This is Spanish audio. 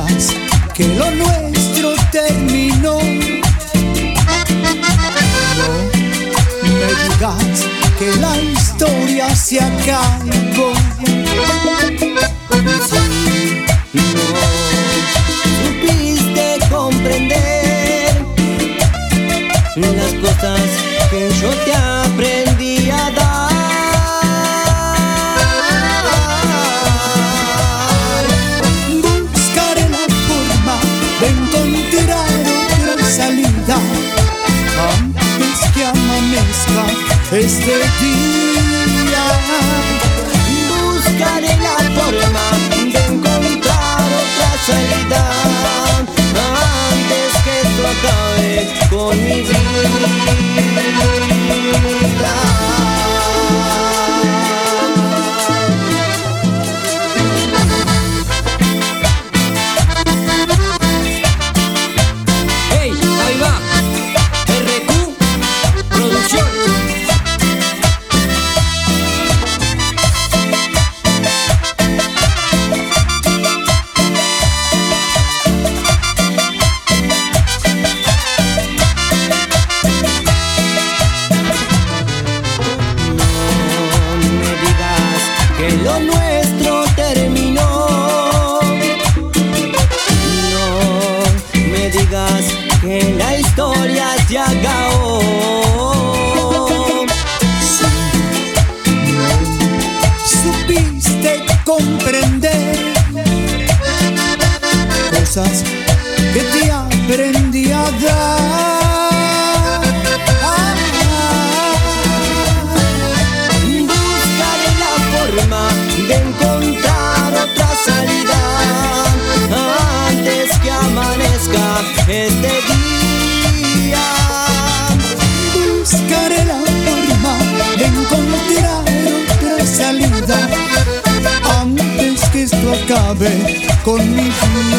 digas que lo nuestro terminó. No me digas que la historia se acabó. No supiste comprender las cosas que yo te aprendí a dar. Buscaré la forma de encontrar otra salida antes que amanezca este día. Buscaré la forma de encontrar otra salida antes que esto acabe con mi vida. Hey, ahí va, RQ Producciones. Lo nuestro terminó. No me digas que la historia se acabó. Supiste comprender cosas que te aprendí a dar. Buscaré la forma de encontrar otra salida antes que amanezca este día. Buscaré la forma de encontrar otra salida antes que esto acabe con mi vida.